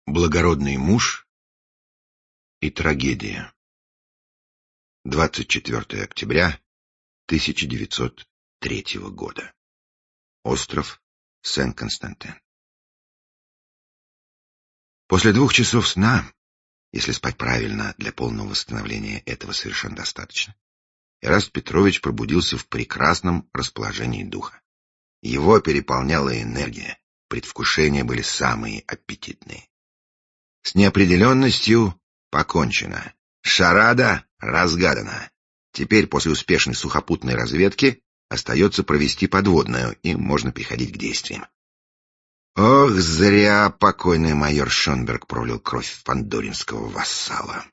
Благородный муж и трагедия. 24 октября 1903 года. Остров Сен-Константин. После 2 часов сна, если спать правильно, для полного восстановления этого совершенно достаточно, Эраст Петрович пробудился в прекрасном расположении духа. Его переполняла энергия, предвкушения были самые аппетитные. С неопределенностью покончено. Шарада разгадана. Теперь, после успешной сухопутной разведки, остается провести подводную, и можно переходить к действиям. Ох, зря покойный майор Шонберг пролил кровь фандоринского вассала.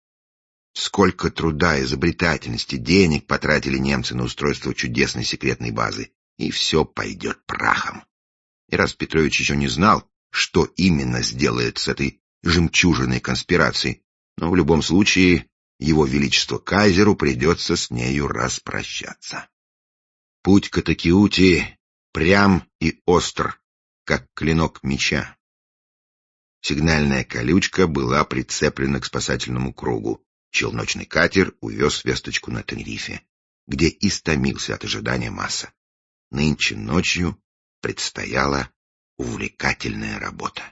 Сколько труда, изобретательности, денег потратили немцы на устройство чудесной секретной базы, и все пойдет прахом. Эраст Петрович еще не знал, что именно сделает с этой жемчужиной конспирации, но в любом случае его величеству кайзеру придется с нею распрощаться. Путь к Атакиути прям и остр, как клинок меча. Сигнальная колючка была прицеплена к спасательному кругу. Челночный катер увез весточку на Тенерифе, где истомился от ожидания Масса. Нынче ночью предстояла увлекательная работа.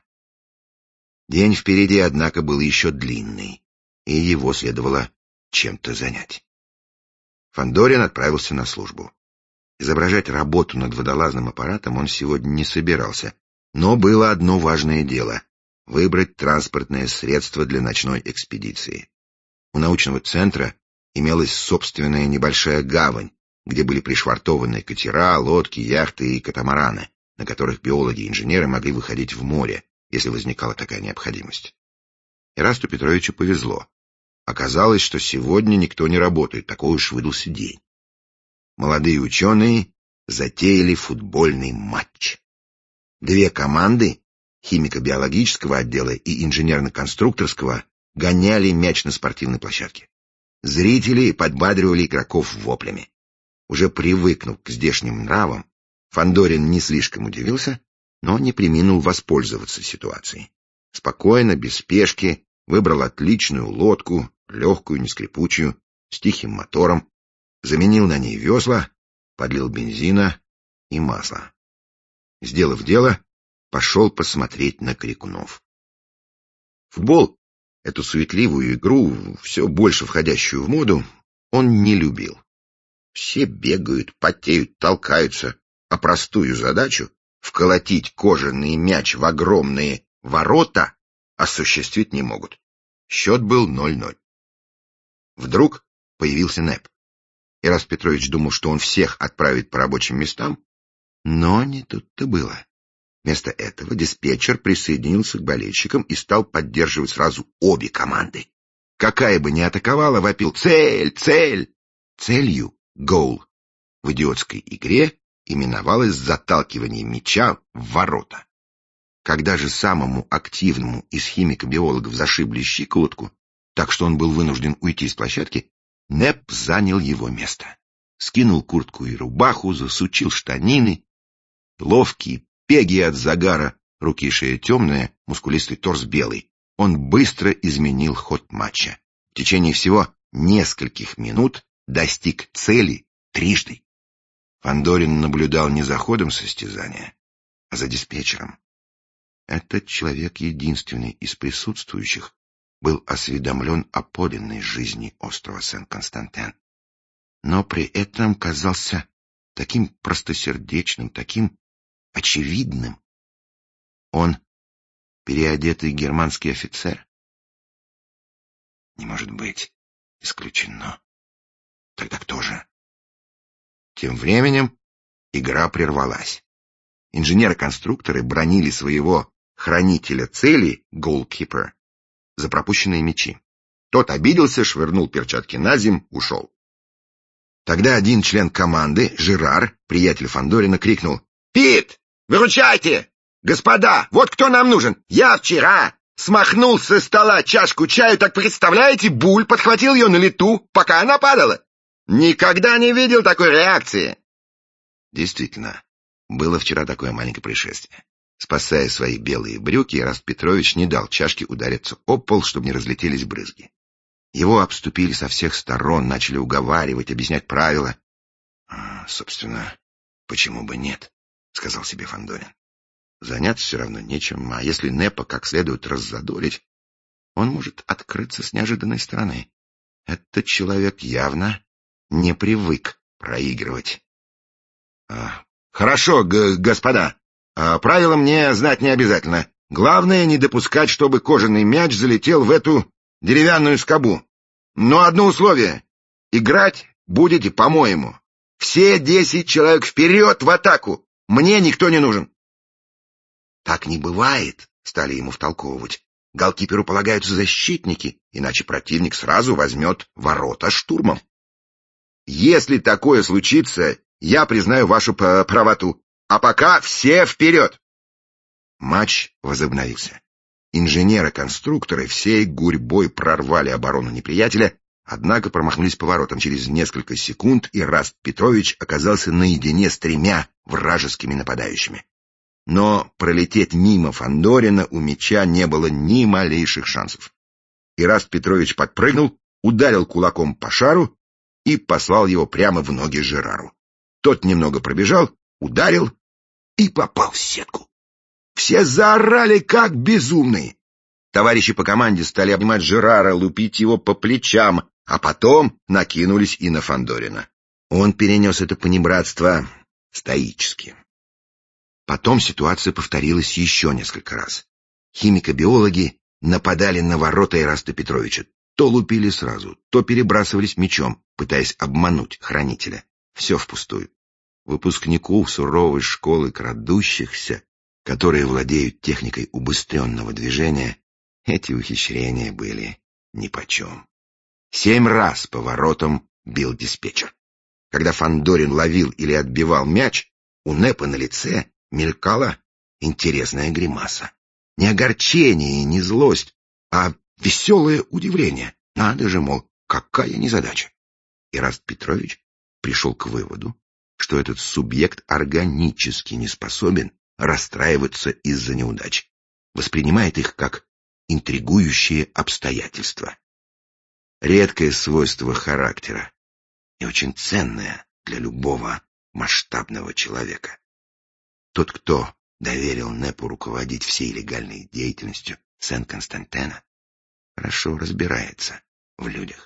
День впереди, однако, был еще длинный, и его следовало чем-то занять. Фандорин отправился на службу. Изображать работу над водолазным аппаратом он сегодня не собирался, но было одно важное дело — выбрать транспортное средство для ночной экспедиции. У научного центра имелась собственная небольшая гавань, где были пришвартованы катера, лодки, яхты и катамараны, на которых биологи и инженеры могли выходить в море, если возникала такая необходимость. Эрасту Петровичу повезло. Оказалось, что сегодня никто не работает, такой уж выдался день. Молодые ученые затеяли футбольный матч. 2 команды, химико-биологического отдела и инженерно-конструкторского, гоняли мяч на спортивной площадке. Зрители подбадривали игроков воплями. Уже привыкнув к здешним нравам, Фандорин не слишком удивился, но не преминул воспользоваться ситуацией. Спокойно, без спешки, выбрал отличную лодку, легкую, нескрипучую, с тихим мотором, заменил на ней весла, подлил бензина и масла. Сделав дело, пошел посмотреть на крикунов. Футбол, эту суетливую игру, все больше входящую в моду, он не любил. Все бегают, потеют, толкаются, а простую задачу вколотить кожаный мяч в огромные ворота осуществить не могут. Счет был 0-0. Вдруг появился Нэп. Эраст Петрович думал, что он всех отправит по рабочим местам, но не тут-то было. Вместо этого диспетчер присоединился к болельщикам и стал поддерживать сразу обе команды. Какая бы ни атаковала, вопил «Цель! Цель!». Целью «Гоул» в идиотской игре именовалось заталкивание мяча в ворота. Когда же самому активному из химико-биологов зашибли щиколотку, так что он был вынужден уйти с площадки, Нэп занял его место. Скинул куртку и рубаху, засучил штанины. Ловкие пеги от загара, руки и шея темные, мускулистый торс белый. Он быстро изменил ход матча. В течение всего нескольких минут достиг цели трижды. Фандорин наблюдал не за ходом состязания, а за диспетчером. Этот человек, единственный из присутствующих, был осведомлен о подлинной жизни острова Сен-Константин, но при этом казался таким простосердечным, таким очевидным. Он переодетый германский офицер? Не может быть. Исключено. Тогда кто же? Тем временем игра прервалась. Инженеры-конструкторы бранили своего хранителя цели, голкипер, за пропущенные мячи. Тот обиделся, швырнул перчатки на земь, ушел. Тогда один член команды, Жерар, приятель Фандорина, крикнул: «Пит, выручайте! Господа, вот кто нам нужен! Я вчера смахнул со стола чашку чаю, так представляете, Буль подхватил ее на лету, пока она падала. Никогда не видел такой реакции!» Действительно, было вчера такое маленькое происшествие. Спасая свои белые брюки, Эраст Петрович не дал чашке удариться об пол, чтобы не разлетелись брызги. Его обступили со всех сторон, начали уговаривать, объяснять правила. Собственно, почему бы нет, сказал себе Фандорин. Заняться все равно нечем, а если Непа как следует раззадорить, он может открыться с неожиданной стороны. Этот человек явно не привык проигрывать. Хорошо, господа. Правила мне знать не обязательно. Главное, не допускать, чтобы кожаный мяч залетел в эту деревянную скобу. Но одно условие. Играть будете по-моему. Все 10 человек вперед в атаку. Мне никто не нужен. Так не бывает, стали ему втолковывать. Голкиперу полагаются защитники, иначе противник сразу возьмет ворота штурмом. Если такое случится, я признаю вашу правоту. А пока все вперед! Матч возобновился. Инженеры-конструкторы всей гурьбой прорвали оборону неприятеля, однако промахнулись поворотом. Через несколько секунд Эраст Петрович оказался наедине с 3 вражескими нападающими. Но пролететь мимо Фандорина у мяча не было ни малейших шансов. Эраст Петрович подпрыгнул, ударил кулаком по шару и послал его прямо в ноги Жерару. Тот немного пробежал, ударил и попал в сетку. Все заорали, как безумные. Товарищи по команде стали обнимать Жерара, лупить его по плечам, а потом накинулись и на Фандорина. Он перенес это понебратство стоически. Потом ситуация повторилась еще несколько раз. Химико-биологи нападали на ворота Эраста Петровича. То лупили сразу, то перебрасывались мечом, пытаясь обмануть хранителя. Все впустую. Выпускнику суровой школы крадущихся, которые владеют техникой убыстренного движения, эти ухищрения были нипочем. 7 раз по воротам бил диспетчер. Когда Фандорин ловил или отбивал мяч, у Непа на лице мелькала интересная гримаса. Не огорчение и не злость, а веселое удивление. Надо же, мол, какая незадача. Эраст Петрович пришел к выводу, что этот субъект органически не способен расстраиваться из-за неудач, воспринимает их как интригующие обстоятельства. Редкое свойство характера и очень ценное для любого масштабного человека. Тот, кто доверил Непу руководить всей легальной деятельностью Сен-Константена, хорошо разбирается в людях.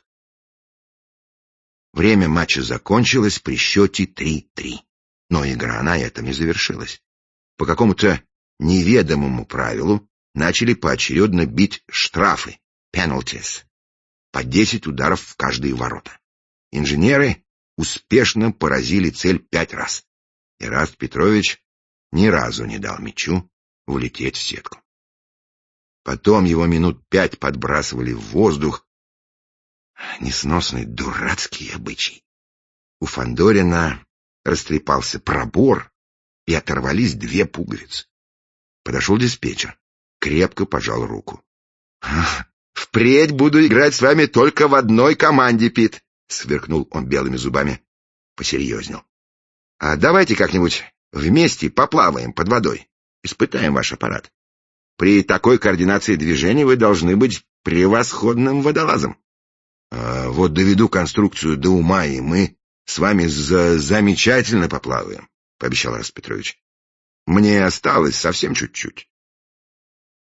Время матча закончилось при счете 3-3. Но игра на этом не завершилась. По какому-то неведомому правилу начали поочередно бить штрафы, penalties, по 10 ударов в каждые ворота. Инженеры успешно поразили цель 5 раз. Эраст Петрович ни разу не дал мячу влететь в сетку. Потом его минут 5 подбрасывали в воздух. Несносный дурацкий обычай. У Фандорина растрепался пробор, и оторвались 2 пуговицы. Подошел диспетчер, крепко пожал руку. «Впредь буду играть с вами только в одной команде, Пит», — сверкнул он белыми зубами. Посерьезнел. «А давайте как-нибудь вместе поплаваем под водой, испытаем ваш аппарат. При такой координации движений вы должны быть превосходным водолазом. Вот доведу конструкцию до ума, и мы с вами замечательно поплаваем», — пообещал Эраст Петрович. «Мне осталось совсем чуть-чуть».